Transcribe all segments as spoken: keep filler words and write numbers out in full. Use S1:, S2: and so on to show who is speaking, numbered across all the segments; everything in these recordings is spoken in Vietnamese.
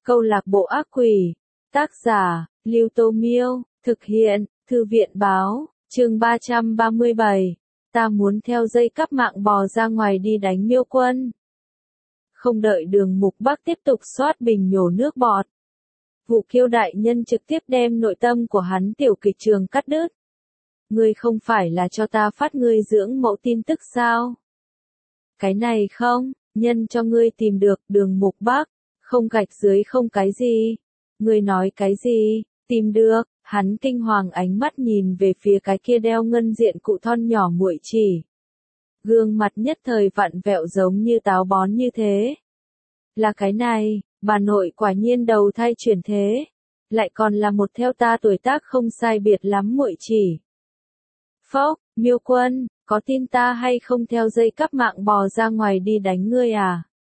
S1: Câu lạc bộ ác quỷ. Tác giả, Lưu Tô Miêu. Thực hiện, Thư viện báo. Chương ba trăm ba mươi bảy. Ta muốn theo dây cắp mạng bò ra ngoài đi đánh Miêu Quân. Không đợi Đường Mục Bắc tiếp tục xoát bình nhổ nước bọt. Vụ Kiêu đại nhân trực tiếp đem nội tâm của hắn tiểu kịch trường cắt đứt. Ngươi không phải là cho ta phát ngươi dưỡng mẫu tin tức sao? Cái này không, nhân cho ngươi tìm được Đường Mục Bắc, không gạch dưới không cái gì. Ngươi nói cái gì, tìm được, hắn kinh hoàng ánh mắt nhìn về phía cái kia đeo ngân diện cụ thon nhỏ muội chỉ. Gương mặt nhất thời vặn vẹo giống như táo bón như thế. Là cái này, bà nội quả nhiên đầu thai chuyển thế. Lại còn là một theo ta tuổi tác không sai biệt lắm muội chỉ. Phốc, Miêu Quân, có tin ta hay không theo dây cắp mạng bò ra ngoài đi đánh ngươi à?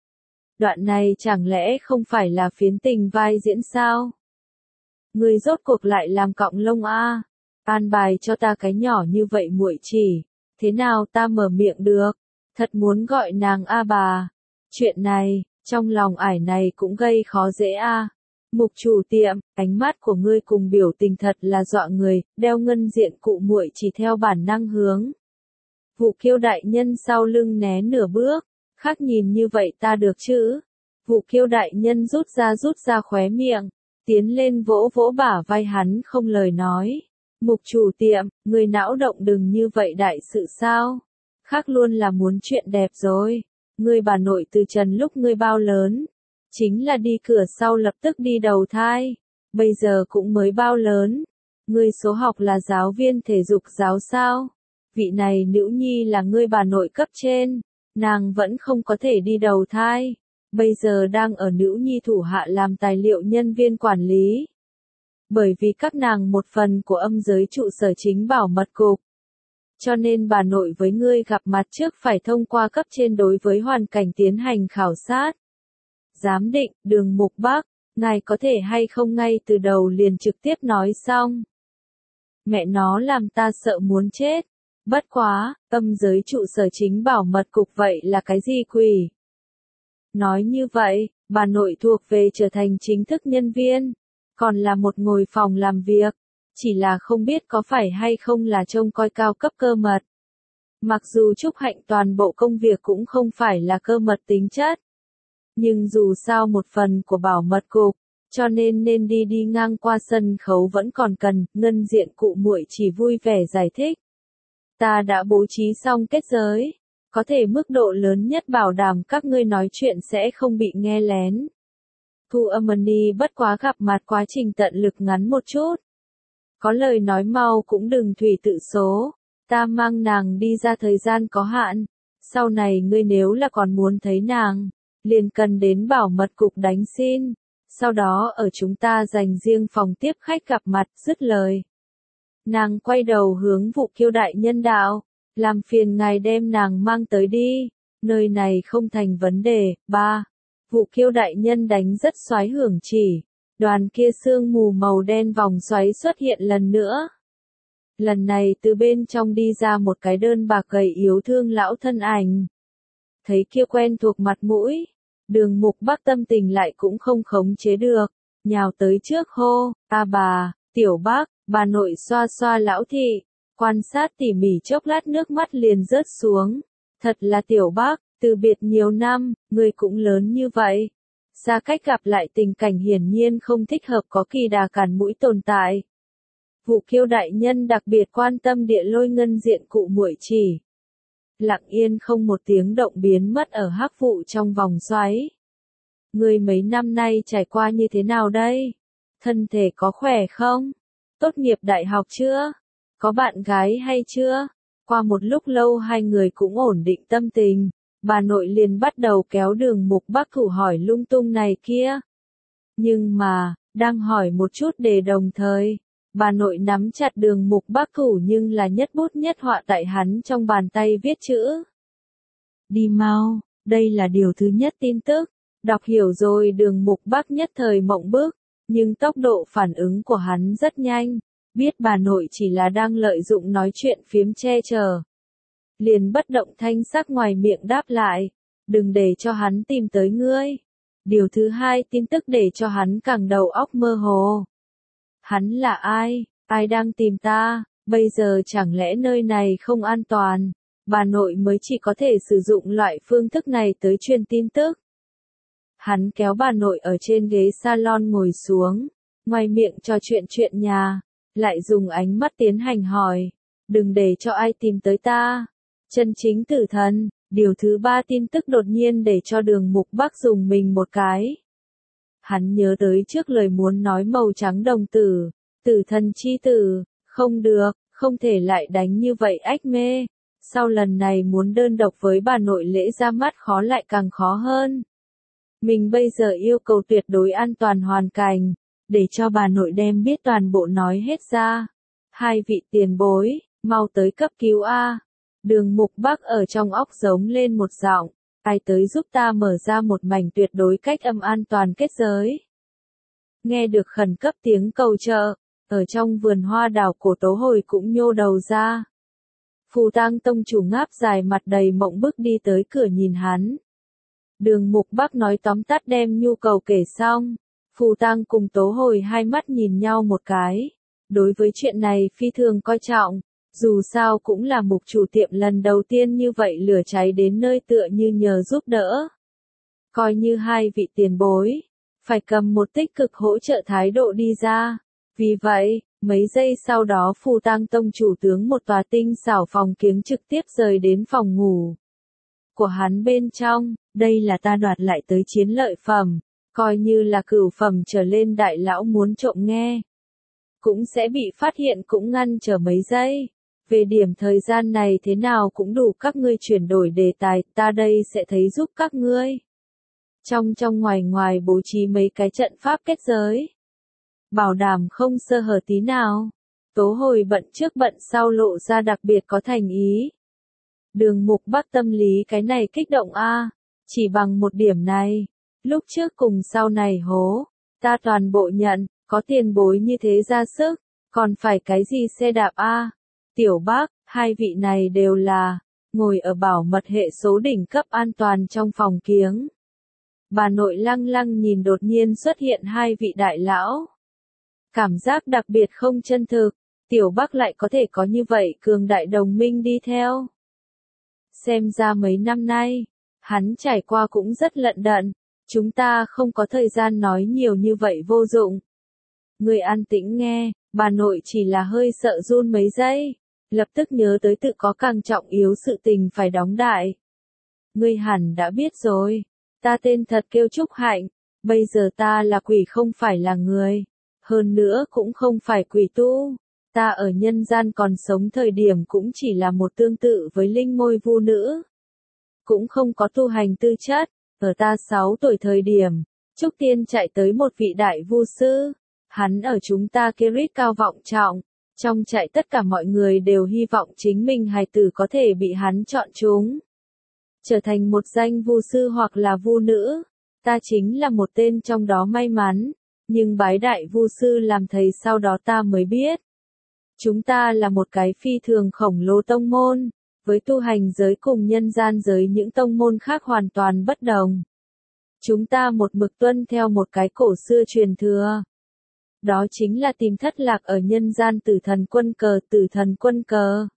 S1: Đoạn này chẳng lẽ không phải là phiến tình vai diễn sao? Ngươi rốt cuộc lại làm cọng lông a? An bài cho ta cái nhỏ như vậy muội chỉ, thế nào ta mở miệng được? Thật muốn gọi nàng a bà. Chuyện này, trong lòng ải này cũng gây khó dễ a. Mục chủ tiệm, ánh mắt của ngươi cùng biểu tình thật là dọa người, đeo ngân diện cụ muội chỉ theo bản năng hướng. Vụ Kiêu đại nhân sau lưng né nửa bước, khác nhìn như vậy ta được chứ? Vụ Kiêu đại nhân rút ra rút ra khóe miệng, tiến lên vỗ vỗ bả vai hắn không lời nói. Mục chủ tiệm, người não động đừng như vậy đại sự sao? Khác luôn là muốn chuyện đẹp rồi. Ngươi bà nội từ trần lúc ngươi bao lớn? Chính là đi cửa sau lập tức đi đầu thai. Bây giờ cũng mới bao lớn. Ngươi số học là giáo viên thể dục giáo sao? Vị này nữ nhi là ngươi bà nội cấp trên. Nàng vẫn không có thể đi đầu thai. Bây giờ đang ở nữ nhi thủ hạ làm tài liệu nhân viên quản lý. Bởi vì các nàng một phần của âm giới trụ sở chính bảo mật cục. Cho nên bà nội với ngươi gặp mặt trước phải thông qua cấp trên đối với hoàn cảnh tiến hành khảo sát. Giám định, Đường Mục Bắc, ngài có thể hay không ngay từ đầu liền trực tiếp nói xong. Mẹ nó làm ta sợ muốn chết. Bất quá, âm giới trụ sở chính bảo mật cục vậy là cái gì quỷ? Nói như vậy, bà nội thuộc về trở thành chính thức nhân viên, còn là một ngồi phòng làm việc, chỉ là không biết có phải hay không là trông coi cao cấp cơ mật. Mặc dù Trúc Hạnh toàn bộ công việc cũng không phải là cơ mật tính chất, nhưng dù sao một phần của bảo mật cục, cho nên nên đi đi ngang qua sân khấu vẫn còn cần, ngân diện cụ muội chỉ vui vẻ giải thích. Ta đã bố trí xong kết giới, có thể mức độ lớn nhất bảo đảm các ngươi nói chuyện sẽ không bị nghe lén. Thu Amani bất quá gặp mặt quá trình tận lực ngắn một chút. Có lời nói mau cũng đừng thủy tự số, ta mang nàng đi ra thời gian có hạn, sau này ngươi nếu là còn muốn thấy nàng, liền cần đến bảo mật cục đánh xin, sau đó ở chúng ta dành riêng phòng tiếp khách gặp mặt, dứt lời. Nàng quay đầu hướng Vụ Kiêu đại nhân đạo, làm phiền ngài đem nàng mang tới đi, nơi này không thành vấn đề. Ba. Vụ Kiêu đại nhân đánh rất xoái hưởng chỉ, đoàn kia sương mù màu đen vòng xoáy xuất hiện lần nữa. Lần này từ bên trong đi ra một cái đơn bạc gầy yếu thương lão thân ảnh. Thấy kia quen thuộc mặt mũi, Đường Mục Bắc tâm tình lại cũng không khống chế được, nhào tới trước hô, a bà, tiểu bác, bà nội xoa xoa lão thị, quan sát tỉ mỉ chốc lát nước mắt liền rớt xuống. Thật là tiểu bác, từ biệt nhiều năm, người cũng lớn như vậy. Xa cách gặp lại tình cảnh hiển nhiên không thích hợp có kỳ đà cản mũi tồn tại. Vụ Kiêu đại nhân đặc biệt quan tâm địa lôi ngân diện cụ muội chỉ. Lặng yên không một tiếng động biến mất ở hắc vụ trong vòng xoáy. Người mấy năm nay trải qua như thế nào đây? Thân thể có khỏe không? Tốt nghiệp đại học chưa? Có bạn gái hay chưa? Qua một lúc lâu hai người cũng ổn định tâm tình, bà nội liền bắt đầu kéo Đường Mục Bắc thủ hỏi lung tung này kia. Nhưng mà, đang hỏi một chút để đồng thời, bà nội nắm chặt Đường Mục Bắc thủ nhưng là nhất bút nhất họa tại hắn trong bàn tay viết chữ. Đi mau, đây là điều thứ nhất tin tức, đọc hiểu rồi Đường Mục Bắc nhất thời mộng bức, nhưng tốc độ phản ứng của hắn rất nhanh. Biết bà nội chỉ là đang lợi dụng nói chuyện phiếm che chở. Liền bất động thanh sắc ngoài miệng đáp lại, đừng để cho hắn tìm tới ngươi. Điều thứ hai tin tức để cho hắn càng đầu óc mơ hồ. Hắn là ai? Ai đang tìm ta? Bây giờ chẳng lẽ nơi này không an toàn? Bà nội mới chỉ có thể sử dụng loại phương thức này tới truyền tin tức. Hắn kéo bà nội ở trên ghế salon ngồi xuống, ngoài miệng trò chuyện chuyện nhà, lại dùng ánh mắt tiến hành hỏi, đừng để cho ai tìm tới ta. Chân chính tử thần. Điều thứ ba tin tức đột nhiên để cho Đường Mục Bắc dùng mình một cái. Hắn nhớ tới trước lời muốn nói màu trắng đồng tử, tử thần chi tử, không được, không thể lại đánh như vậy ách mê. Sau lần này muốn đơn độc với bà nội lễ ra mắt khó lại càng khó hơn. Mình bây giờ yêu cầu tuyệt đối an toàn hoàn cảnh, để cho bà nội đem biết toàn bộ nói hết ra. Hai vị tiền bối, mau tới cấp cứu A. Đường Mục Bắc ở trong óc giống lên một giọng, ai tới giúp ta mở ra một mảnh tuyệt đối cách âm an toàn kết giới. Nghe được khẩn cấp tiếng cầu trợ, ở trong vườn hoa đào cổ Tố Hồi cũng nhô đầu ra. Phù Tang tông chủ ngáp dài mặt đầy mộng bức đi tới cửa nhìn hắn. Đường Mục Bắc nói tóm tắt đem nhu cầu kể xong, Phù Tang cùng Tố Hồi hai mắt nhìn nhau một cái. Đối với chuyện này phi thường coi trọng. Dù sao cũng là mục chủ tiệm lần đầu tiên như vậy lửa cháy đến nơi tựa như nhờ giúp đỡ. Coi như hai vị tiền bối, phải cầm một tích cực hỗ trợ thái độ đi ra. Vì vậy, mấy giây sau đó Phù Tang tông chủ tướng một tòa tinh xảo phòng kiếng trực tiếp rời đến phòng ngủ của hắn bên trong. Đây là ta đoạt lại tới chiến lợi phẩm, coi như là cửu phẩm trở lên đại lão muốn trộm nghe, cũng sẽ bị phát hiện cũng ngăn trở mấy giây. Về điểm thời gian này thế nào cũng đủ các ngươi chuyển đổi đề tài, ta đây sẽ thấy giúp các ngươi. Trong trong ngoài ngoài bố trí mấy cái trận pháp kết giới. Bảo đảm không sơ hở tí nào. Tố Hồi bận trước bận sau lộ ra đặc biệt có thành ý. Đường Mục Bắc tâm lý cái này kích động a, chỉ bằng một điểm này. Lúc trước cùng sau này hố, ta toàn bộ nhận, có tiền bối như thế ra sức, còn phải cái gì xe đạp a. Tiểu Bác, hai vị này đều là, ngồi ở bảo mật hệ số đỉnh cấp an toàn trong phòng kiếng. Bà nội lăng lăng nhìn đột nhiên xuất hiện hai vị đại lão. Cảm giác đặc biệt không chân thực, Tiểu Bác lại có thể có như vậy cường đại đồng minh đi theo. Xem ra mấy năm nay, hắn trải qua cũng rất lận đận, chúng ta không có thời gian nói nhiều như vậy vô dụng. Người an tĩnh nghe, bà nội chỉ là hơi sợ run mấy giây. Lập tức nhớ tới tự có càng trọng yếu sự tình phải đóng đại. Ngươi hẳn đã biết rồi, ta tên thật kêu Trúc Hạnh, bây giờ ta là quỷ không phải là người, hơn nữa cũng không phải quỷ tu, ta ở nhân gian còn sống thời điểm cũng chỉ là một tương tự với linh môi vu nữ. Cũng không có tu hành tư chất, ở ta sáu tuổi thời điểm, Trúc Tiên chạy tới một vị đại vu sư, hắn ở chúng ta Kirit cao vọng trọng. Trong trại tất cả mọi người đều hy vọng chính mình hài tử có thể bị hắn chọn chúng, trở thành một danh vu sư hoặc là vu nữ. Ta chính là một tên trong đó may mắn, nhưng bái đại vu sư làm thầy sau đó ta mới biết. Chúng ta là một cái phi thường khổng lồ tông môn, với tu hành giới cùng nhân gian giới những tông môn khác hoàn toàn bất đồng. Chúng ta một mực tuân theo một cái cổ xưa truyền thừa. Đó chính là tìm thất lạc ở nhân gian tử thần quân cờ, tử thần quân cờ.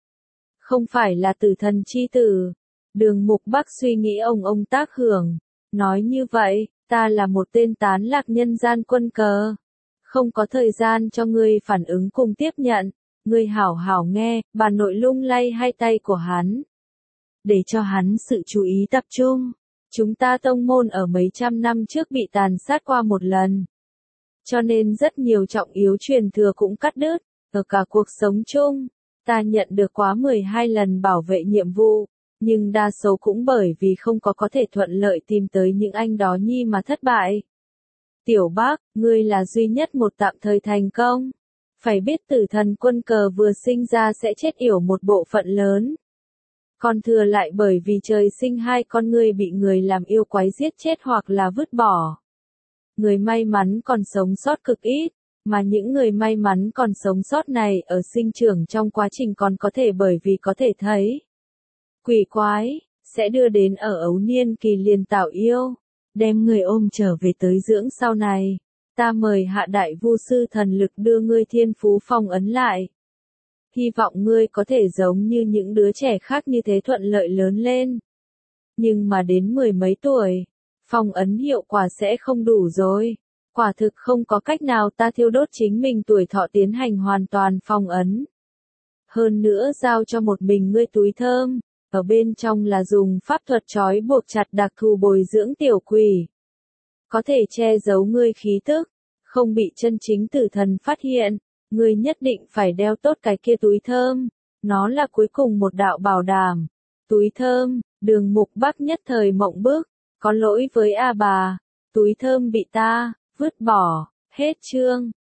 S1: Không phải là tử thần chi tử. Đường Mục Bắc suy nghĩ ông ông tác hưởng. Nói như vậy, ta là một tên tán lạc nhân gian quân cờ. Không có thời gian cho ngươi phản ứng cùng tiếp nhận. Ngươi hảo hảo nghe, bà nội lung lay hai tay của hắn. Để cho hắn sự chú ý tập trung. Chúng ta tông môn ở mấy trăm năm trước bị tàn sát qua một lần. Cho nên rất nhiều trọng yếu truyền thừa cũng cắt đứt, ở cả cuộc sống chung, ta nhận được quá mười hai lần bảo vệ nhiệm vụ, nhưng đa số cũng bởi vì không có có thể thuận lợi tìm tới những anh đó nhi mà thất bại. Tiểu Bác, ngươi là duy nhất một tạm thời thành công. Phải biết tử thần quân cờ vừa sinh ra sẽ chết yểu một bộ phận lớn. Còn thừa lại bởi vì trời sinh hai con ngươi bị người làm yêu quái giết chết hoặc là vứt bỏ. Người may mắn còn sống sót cực ít, mà những người may mắn còn sống sót này ở sinh trưởng trong quá trình còn có thể bởi vì có thể thấy quỷ quái, sẽ đưa đến ở ấu niên kỳ liền tạo yêu. đem người ôm trở về tới dưỡng sau này. Ta mời hạ đại vu sư thần lực đưa ngươi thiên phú phong ấn lại. Hy vọng ngươi có thể giống như những đứa trẻ khác như thế thuận lợi lớn lên. Nhưng mà đến mười mấy tuổi, phong ấn hiệu quả sẽ không đủ rồi. Quả thực không có cách nào ta thiêu đốt chính mình tuổi thọ tiến hành hoàn toàn phong ấn. Hơn nữa giao cho một mình ngươi túi thơm, ở bên trong là dùng pháp thuật trói buộc chặt đặc thù bồi dưỡng tiểu quỷ. Có thể che giấu ngươi khí tức, không bị chân chính tử thần phát hiện, ngươi nhất định phải đeo tốt cái kia túi thơm, nó là cuối cùng một đạo bảo đảm. Túi thơm, Đường Mục Bắc nhất thời mộng bức, có lỗi với A bà, túi thơm bị ta vứt bỏ, hết chương.